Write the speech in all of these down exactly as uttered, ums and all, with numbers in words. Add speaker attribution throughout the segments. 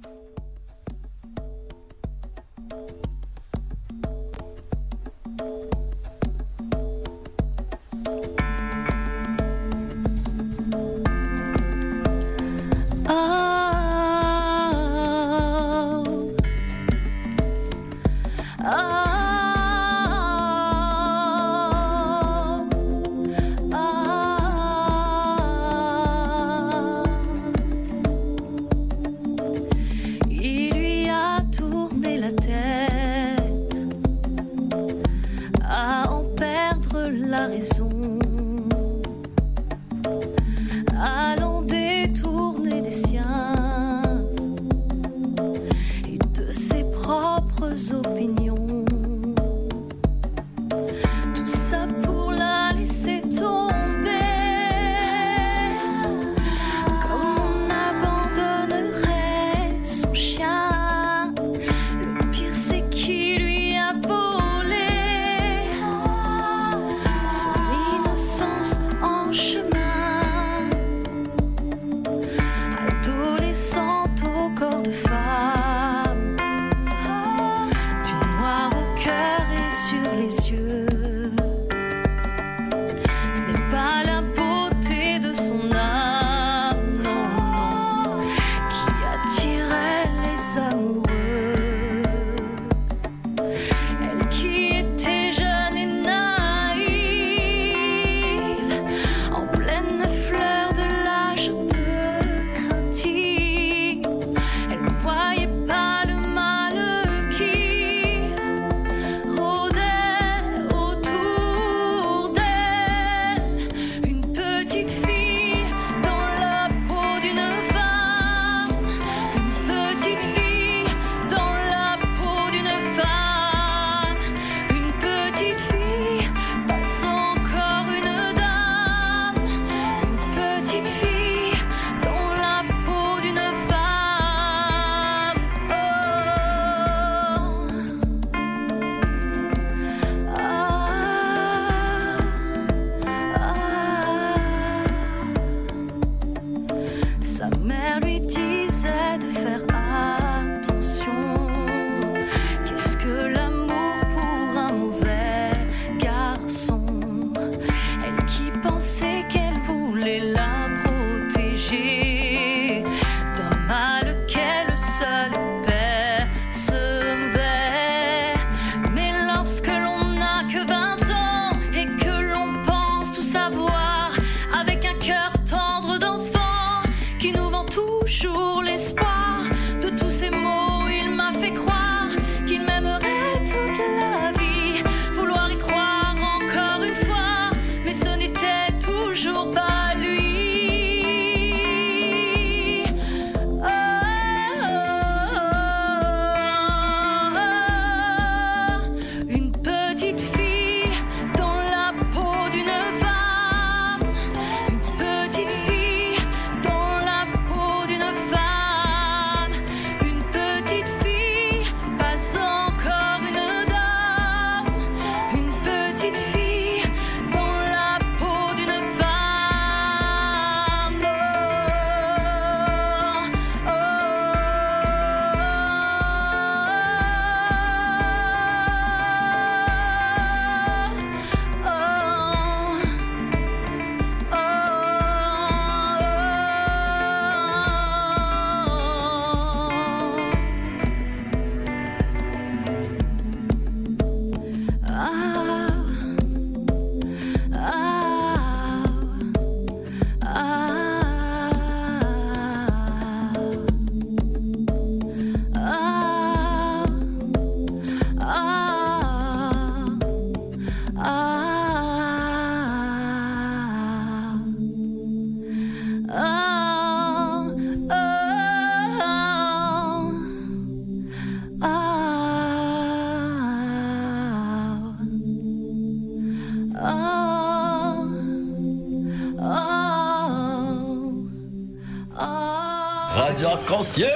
Speaker 1: Radio Arc-en-Ciel.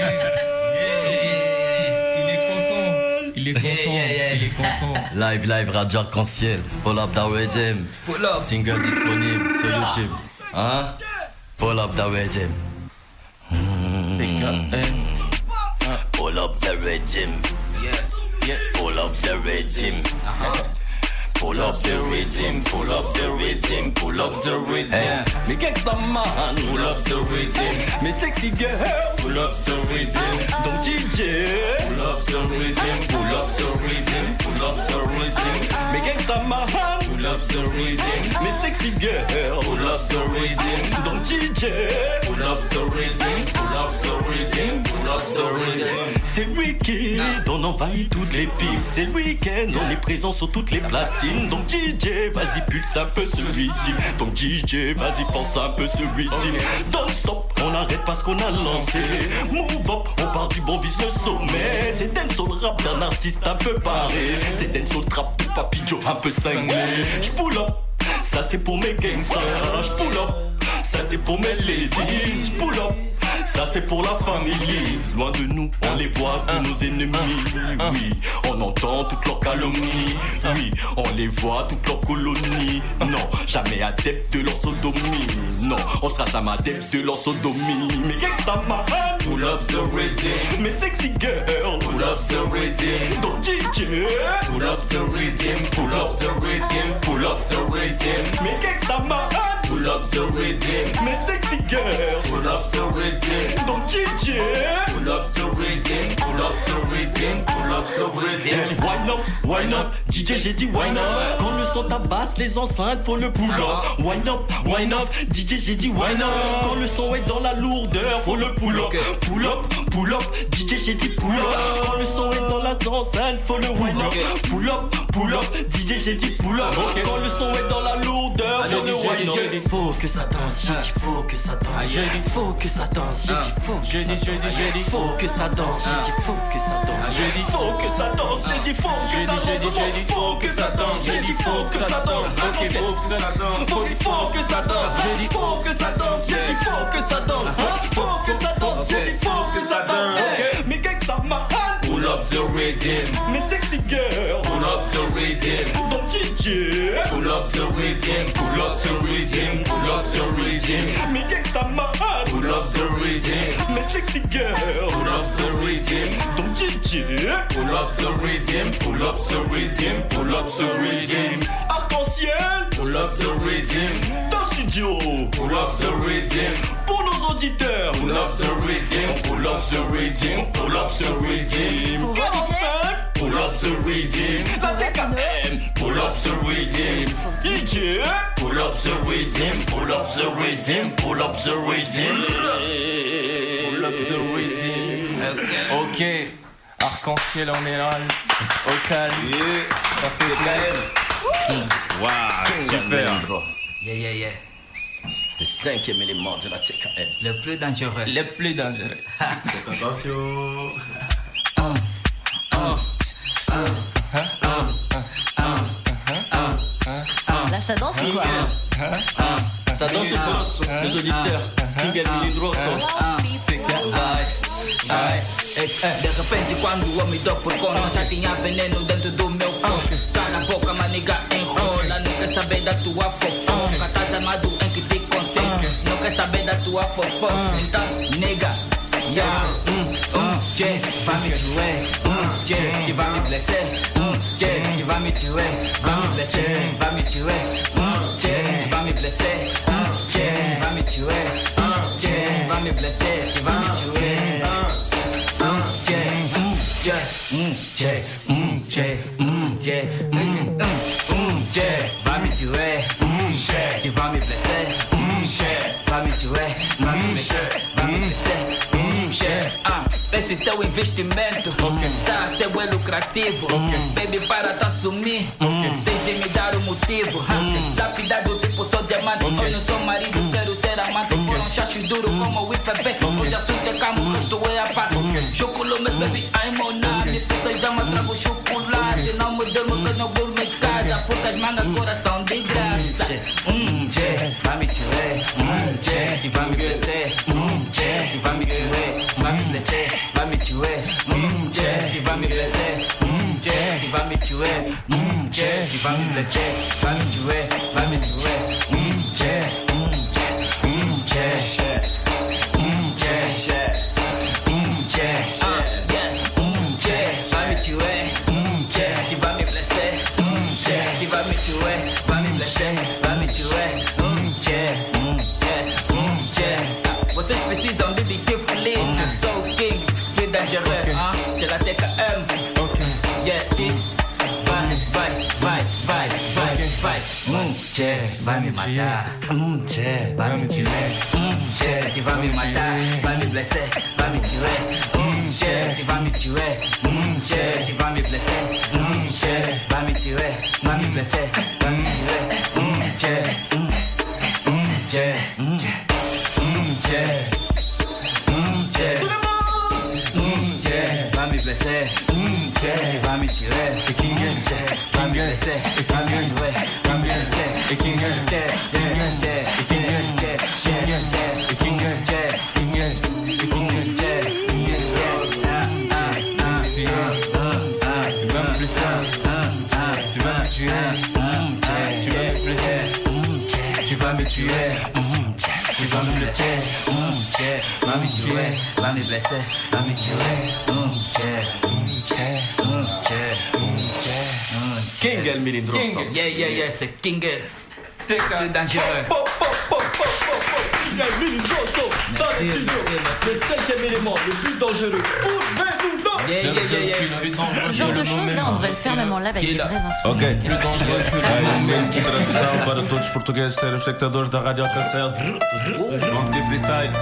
Speaker 2: Il est content. Il est content. Yeah, yeah, yeah. Il est content.
Speaker 1: Live, live, Radio Arc-en-Ciel. Pull up da Wedem.
Speaker 2: Pull up.
Speaker 1: Single disponible sur YouTube. Hein? Pull up da Wedem.
Speaker 2: C'est K N.
Speaker 1: Pull up the rhythm.
Speaker 2: Yes.
Speaker 1: Yeah. Pull up the rhythm.
Speaker 2: Uh-huh.
Speaker 1: Pull up the rhythm, pull up the rhythm, pull up the rhythm.
Speaker 2: Yeah.
Speaker 1: Me gangsta man, pull up the rhythm. Me sexy girl, pull up the rhythm. Donc D J, pull up the rhythm, pull up the rhythm, pull up the rhythm. Me gangsta man, pull up the rhythm. Me sexy girl, pull up the rhythm. Donc D J, pull up the rhythm, pull up the rhythm, pull up the rhythm. C'est le week-end, on envahit toutes les pistes. C'est le week-end, on est présent sur toutes les platines. Donc D J, vas-y pulse un peu ce rythme. Donc D J, vas-y pense un peu ce rythme. Don't stop, on arrête parce qu'on a lancé. Move up, on part du bon, vise le sommet. C'est dancehall rap d'un artiste un peu barré. C'est dancehall trap de Papy Joe un peu cinglé. J'pull up, ça c'est pour mes gangsters. J'pull up, ça c'est pour mes ladies. J'pull up, ça c'est pour la famille. Loin de nous, on les voit tous nos ennemis. Oui, on entend toutes leurs calomnies. Oui, on les voit toutes leurs colonies. Non, jamais adepte de leur sodomie. Non, on sera jamais adepte de leur sodomie. Mais gangsta man, pull up the rhythm. Mais sexy girl, pull up the rhythm. Donc D J, pull up the rhythm, pull up the rhythm, pull up the rhythm. Mais gangsta man, pull up the rhythm. Mais sexy girl, pull up the rhythm. Donc D J, pull up the rhythm, pull up the rhythm, pull up the rhythm. Wine up, wine up, D J j'ai dit wine up. Quand le son tabasse les enceintes, faut le pull up. Wine up, wine up, D J j'ai dit wine up. Quand le son est dans la lourdeur, faut le pull up. Pull up, pull up, D J j'ai dit pull up. Quand le son est dans la enceinte, faut le wine up. Pull up, pull up, D J j'ai dit pull up. Quand le son est dans la lourdeur, faut le wine up. Faut que ça danse, j'ai dit faut que ça danse. Faut que ça danse, j'ai dit faut que ça danse. Faut que ça danse, j'ai dit faut que ça danse. Faut que ça danse, j'ai dit faut que ça danse. Faut que ça danse, j'ai dit faut que ça danse. Ok, faut que ça danse. Faut que ça danse, j'ai dit faut que ça danse. J'ai dit faut que ça danse. Faut que ça danse, j'ai dit faut que ça danse. Mais gangsta man, pull up the rhythm. Mais sexy girl, pull up the rhythm. Donc D J, pull up the rhythm, pull up the rhythm, pull up the rhythm. Mais gangsta man, pull up the rhythm. Mais sexy girl, pull up the rhythm. Donc D J, pull up the rhythm, pull up the rhythm, pull up the rhythm. Arc-en-ciel, pull up the rhythm. Dans le studio, pull up the rhythm. Pour nos auditeurs, pull up the rhythm, pull up the rhythm, pull up the rhythm. quarante-cinq, pull up the rhythm. La T K M, pull up the rhythm. D J, pull up the rhythm, pull up the rhythm, pull up the rhythm.
Speaker 2: Pull up the rhythm. Ok, arc-en-ciel en général. Au calme. Ça fait plaisir.
Speaker 3: Waouh, super.
Speaker 4: Yeah, yeah, yeah.
Speaker 1: Le cinquième élément de la T K M.
Speaker 4: Le plus dangereux.
Speaker 2: Le plus dangereux.
Speaker 3: Faites attention.
Speaker 5: Là, ça danse ou quoi?
Speaker 1: Ça danse ou pas? Les auditeurs. King Emily Drosso. T K M.
Speaker 4: De repente quando eu me dou por conta, já tinha veneno dentro do meu corpo. Tá na boca, mas nigga enrola. Não quer saber da tua fofoca. Tás armado em que te concentre. Não quer saber da tua fofoca. Então, nigga, yeah, hum, hum, Jay, vai me doer, hum, Jay, que vai me blesser, hum, Jay, que vai me doer, vai me blesser, vai me doer, hum, Jay, vai me blesser, hum, Jay, vai me doer, hum, Jay, vai me blesser, que vai me doer, hum, Jay, hum, Jay, hum, Jay, hum, Jay, hum, Jay, hum, hum, Jay, vai me doer, hum, Jay, que vai me blesser, hum, Jay, vai me doer, vai me blesser, vai me blesser. Ah, esse teu investimento okay. Tá a ser bem lucrativo okay. Baby, para tá sumir okay. Tens de me dar o motivo okay. Lapidado tipo sou diamante okay. Eu não sou marido, okay. Quero ser amante okay. Por um chacho duro como o I P B okay. Hoje assunto é camo, o resto é a parte okay. Chocolate, baby, I'm on nada Pessoas dama, trago chocolate Não me durmo, que não durmo em casa Putas mangas, coração de graça Hum, Jay, vai me tirar Hum, Jay, que vai me crescer Hum, Jay, que vai me tirar Vai me blesser, vai me tuer, hum, Jay, que vai me blesser, hum, Jay, que vai me tuer, hum, Jay, que vai me blesser, vai me tuer, vai me tuer, hum, Jay, hum, Jay, hum, Jay, hum, Jay, hum, Jay, précise, on dit discipline. So king, plus dangereux, hein, c'est la T K M. Yeah, ti, vai, vai, vai, vai, vai, vai. Hum, tchê, vai me matar. Hum, tchê, vai me tuer. Hum, tchê, tu vas me matar, vai me blesser, vai me tuer. Hum, tchê, tu vas me tuer. Hum, tchê, tu vas me blesser. Hum, tchê, vai me tuer, vai me blesser, vai me tuer. Hum, tchê, hum, tchê, hum, tchê, hum, tchê, hum, tchê, vai me blesser. Hum, tchê, vai me tuer. Vai me blesser, vai me tuer, vai me blesser. Tchê, tchê, tchê, tchê, tchê, tchê, tchê, tchê. Tu vas me tuer, tu vas me blesser, va me tuer, va me blesser, va me tuer.
Speaker 3: King El Milindroso.
Speaker 4: Yeah, yeah, yeah, c'est King El. Plus dangereux.
Speaker 1: King El Milindroso dans les studios. Le cinquième élément, le plus dangereux. Ouvrez-vous là.
Speaker 4: Yeah, yeah, yeah, yeah.
Speaker 5: Ce genre de choses, là, on devrait le faire même en live avec des vrais instruments.
Speaker 3: Ok. Aí, um momento de tradução para todos os portugueses telespectadores da Rádio Alcancel. Vamos ter freestyle.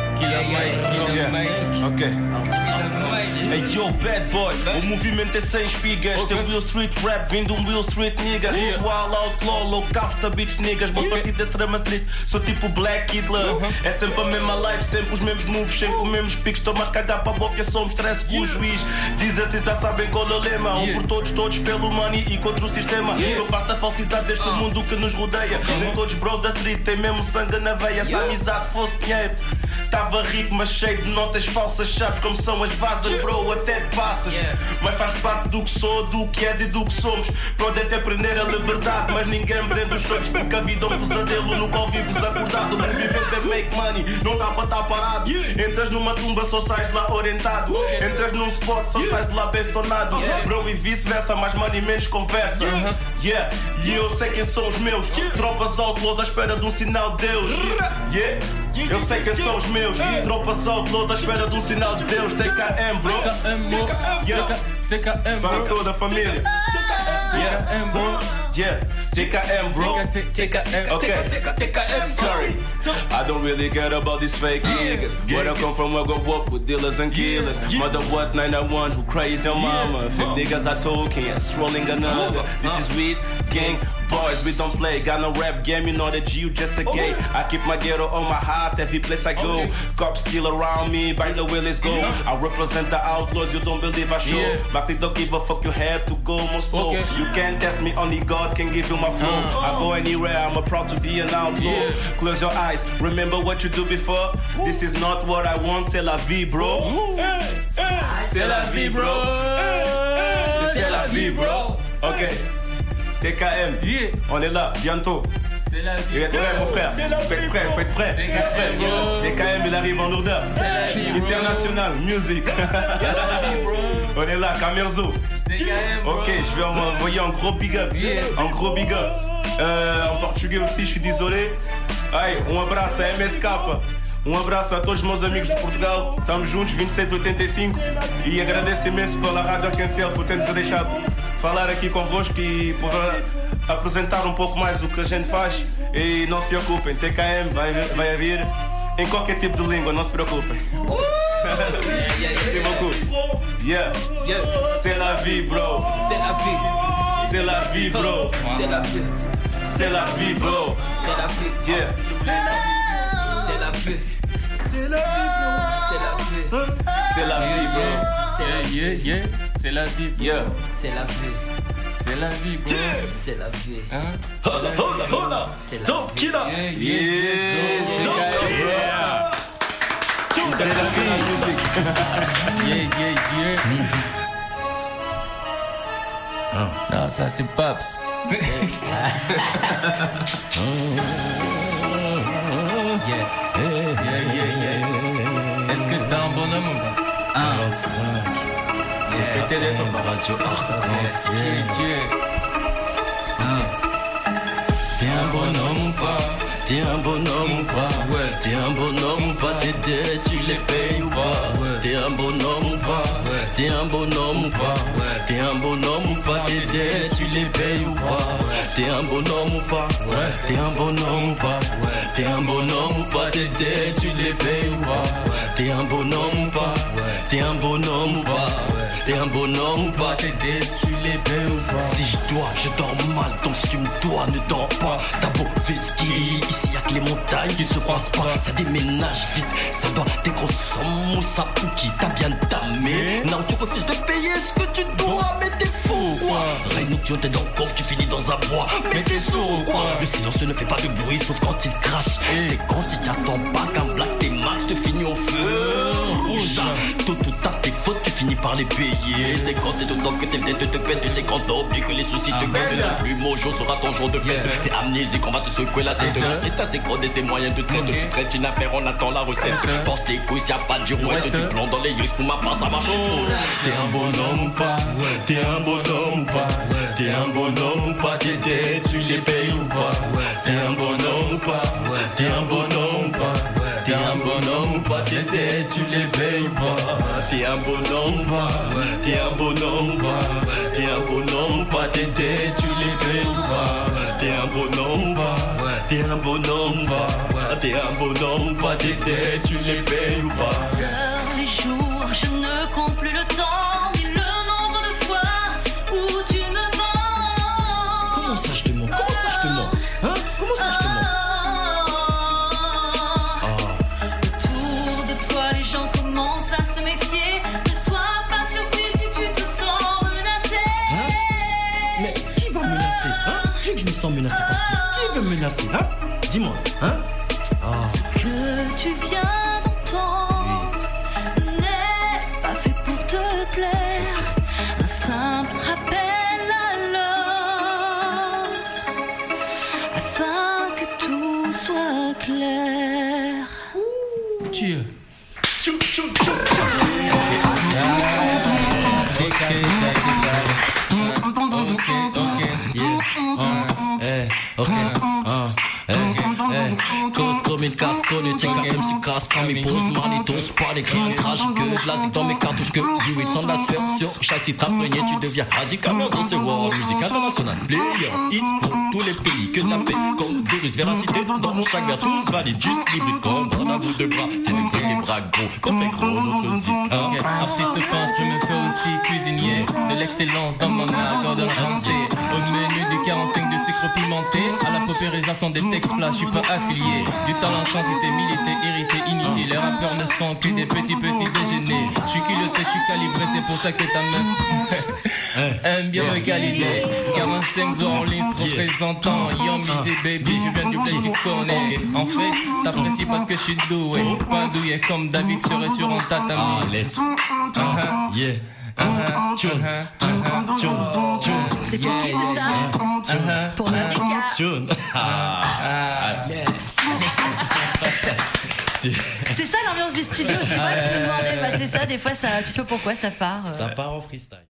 Speaker 3: Ok. Hey yo, bad boy, o movimento é sem espigas. Tem Will Street Rap, vindo um Will Street nigga. Ritual, outlaw, low cafta, bitch niggas. Boa partida extrema street, sou tipo Black Hitler. É sempre a mesma life, sempre os mesmos moves, sempre os mesmos piques. Estou-me a cagar para a bofia, somos stress com o juiz. Diz assim, já sabem qual é o lema. Um por todos, todos pelo money e contra o sistema. Estou farto da falsidade deste mundo que nos rodeia. Nem todos bros da street têm mesmo sangue na veia. Se a amizade fosse dinheiro, tava rico mas cheio de notas falsas. Sabes como são as vasas, bro, até passas. Mas faz parte do que sou, do que és e do que somos. Pode até prender a liberdade, mas ninguém prende os sonhos. Porque a vida é um pesadelo no qual vives acordado. O movimento é make money, não dá para estar parado. Entras numa tumba, só sais de lá orientado. Entras num spot, só sais de lá bem estornado. Bro, e vice-versa, mais money, menos conversa. Yeah, e eu sei quem são os meus. Tropas outlaws à espera de um sinal de Deus. Yeah, eu sei quem são os meus. Tropas outlaws à espera de um sinal de Deus. T K M, bro.
Speaker 2: T K M,
Speaker 3: para toda a família.
Speaker 2: Yeah, bro.
Speaker 3: Yeah, T K M, bro.
Speaker 2: T K M.
Speaker 3: Okay. Sorry, I don't really care about these fake niggas. Where I come from, I go up with dealers and killers. Mother what nine nine one, who crazy your mama? Fake niggas are talking, yeah, strolling another. This is weed, gang, boys, we don't play. Got no rap game, you know that you just a gay. I keep my ghetto on my heart every place I go. Cops still around me, by the way, let's go. I represent the outlaws, you don't believe I show. But they don't give a fuck, you have to go most slow. You can't test me, only God can give you my flow. I go anywhere, I'm a proud to be an outlaw. Close your eyes, remember what you do before. This is not what I want, c'est la vie, bro.
Speaker 2: C'est la vie, bro.
Speaker 3: C'est la vie, bro. Ok, T K M, on est là, bientôt.
Speaker 2: C'est la vie,
Speaker 3: bro. Ouais, mon frère, faut être prêt, faut être prêt. T K M, il arrive en lourdeur. International, music. On est là, Camerzo. Ok, je vais envoyer un gros big up. Un gros big up. Euh, en portugais aussi, je suis désolé. Aí, um abraço a M S K. Um abraço a todos os meus amigos de Portugal. Estamos juntos, vinte e seis oitenta e cinco. E agradeço imenso pela Rádio Alcancel por ter-nos deixado falar aqui convosco e por apresentar um pouco mais o que a gente faz. E não se preocupem, T K M vai, vai vir em qualquer tipo de língua, não se preocupem. Merci beaucoup. Yeah, yeah. C'est la vie, bro.
Speaker 4: C'est la vie.
Speaker 3: C'est la vie, bro.
Speaker 4: C'est la vie.
Speaker 3: C'est la vie, bro.
Speaker 4: C'est la vie.
Speaker 3: Yeah.
Speaker 4: C'est la vie. C'est la vie. C'est la vie.
Speaker 3: C'est la vie, bro.
Speaker 2: Yeah, yeah, yeah. C'est la vie, bro.
Speaker 3: Yeah.
Speaker 4: C'est la vie.
Speaker 2: C'est la vie, bro.
Speaker 4: C'est la vie.
Speaker 2: Hein?
Speaker 1: Hola, hola, hola.
Speaker 4: C'est la
Speaker 1: Donc, qui là?
Speaker 2: Yeah,
Speaker 3: Yeah.
Speaker 1: Yeah.
Speaker 3: International music.
Speaker 2: Yeah, yeah, yeah. Non, ça c'est Paps.
Speaker 4: Yeah.
Speaker 2: Yeah, yeah, yeah. Est-ce que t'as un bonhomme ou pas?
Speaker 1: quarante-cinq. C'est ce que t'es d'être en radio arc-en-ciel.
Speaker 2: Yeah, yeah.
Speaker 1: Viens un bonhomme ou pas? T'es un bonhomme ou pas?
Speaker 2: Ouais.
Speaker 1: T'es un bonhomme ou pas? Tes dettes, tu les payes ou pas?
Speaker 2: Ouais.
Speaker 1: T'es un bonhomme ou pas?
Speaker 2: Ouais.
Speaker 1: T'es un bonhomme ou pas?
Speaker 2: Ouais.
Speaker 1: T'es un bonhomme ou pas? Tes dettes, tu les payes ou pas? T'es un bonhomme ou pas?
Speaker 2: Ouais.
Speaker 1: T'es un bonhomme ou pas?
Speaker 2: Ouais.
Speaker 1: T'es un bonhomme ou pas? Tes dettes, tu les payes ou pas? T'es un bonhomme ou pas? T'es un bonhomme ou pas? T'es un bonhomme ou pas?
Speaker 2: Tes dettes, tu les payes ou pas?
Speaker 1: Si je dois, je dors mal, donc si tu me dois, ne dors pas. T'as beau ski, ici y'a que les montagnes qui se croisent pas. Ça déménage vite, ça doit des grosses sommes ou ça ou qui t'a bien tamé. Non, tu refuses de payer ce que tu dois, mais t'es fou quoi. Réunion, t'es dans le coffre, tu finis dans un bois, mais t'es sourd quoi. Le silence ne fait pas de bruit, sauf quand il crache. C'est quand il t'attend pas qu'un black tes max te finit au feu rouge. Tout, tout à tes fautes, tu finis par les payer. C'est quand t'es dedans que tes dettes te pètent. Tu sais quand t'oublies que les soucis te guettent. Ne plus mon jour sera ton jour de fête. T'es amnésique, on va te secouer la tête. C'est t'as ses codes et ses moyens de traite. Tu traites une affaire, on attend la recette. Porte tes couilles, y'a pas de girouette. Tu plonges dans les grilles, pour ma part ça marche. T'es un bonhomme ou pas? T'es un bonhomme ou pas? T'es un bonhomme ou pas? Tes dettes, tu les payes ou pas? T'es un bonhomme ou pas? T'es un bonhomme ou pas? T'es un bonhomme ou pas? Tes dettes, tu les payes ou pas? T'es un bonhomme ou pas? T'es un bonhomme ou pas? T'es un bonhomme ou pas? Tes dettes, tu les payes ou pas? T'es un bonhomme ou pas? T'es un bonhomme ou pas? T'es un bonhomme ou pas? Tes dettes, tu les payes ou pas?
Speaker 6: Heures, les jours, je ne compte plus le temps, ni le nombre de fois où tu me mens.
Speaker 1: Comment ça je te mens? Comment ça je te mens? Hein? Comment ça je te mens?
Speaker 6: Autour de toi, les gens commencent à se méfier. Ne sois pas surpris si tu te sens menacé.
Speaker 1: Hein? Mais qui va me menacer? Hein? Tu veux que je me sens menacé par qui? Qui veut me menacer? Hein? Dis-moi, hein?
Speaker 6: Ce que tu viens d'entendre n'est pas fait pour te plaire. Un simple rappel à l'ordre afin que tout soit clair.
Speaker 2: Dieu.
Speaker 1: Tchou, tchou, tchou, tchou. Ok, ah, eh, eh. Cause comme une casco, ne tiens qu'à comme si casse quand mes poses manitos, pas des cris, crash, que de la zik dans mes cartouches, que du weed sans la sueur sur chaque titre imprégné, tu deviens radical, mais on se world musique internationale, player, hits pour tous les pays, que de la paix, comme virus, véracité, dans chaque verre, tous valide, juste libre, comme dans un bout de bras, c'est le côté bras gros, qu'on fait gros notre zik, hein.
Speaker 2: Okay. Artiste peintre, je me fais aussi cuisinier. De l'excellence dans mon art, dans la pensée. Au menu du quarante-cinq de sucre pimenté, à la paupérisation des textes plats, je suis pas affilié. Du talent, quantité, milité, irrité, initié. Les rappeurs ne sont que des petits petits déjeuners. Je suis culotté, je suis calibré, c'est pour ça que ta meuf aime bien me calider. quarante-cinq de Orleans représentant Young Music Baby, je viens du bled, j'y connais. En fait, t'apprécies parce que je suis doué. Pas douillet comme David serait sur un tatami.
Speaker 1: Ah, laisse.
Speaker 2: Uh-huh.
Speaker 1: Yeah.
Speaker 2: Uh-huh.
Speaker 1: Tune,
Speaker 2: Uh-huh.
Speaker 1: tune, tune.
Speaker 6: C'est pour qui tout ça?
Speaker 2: Uh-huh.
Speaker 6: Pour America.
Speaker 1: Tune. Ah. C'est
Speaker 5: C'est ça l'ambiance du studio, tu vois, tu nous demandais. Bah, c'est ça, des fois, ça, tu sais pas pourquoi ça part. euh.
Speaker 1: Ça part en freestyle.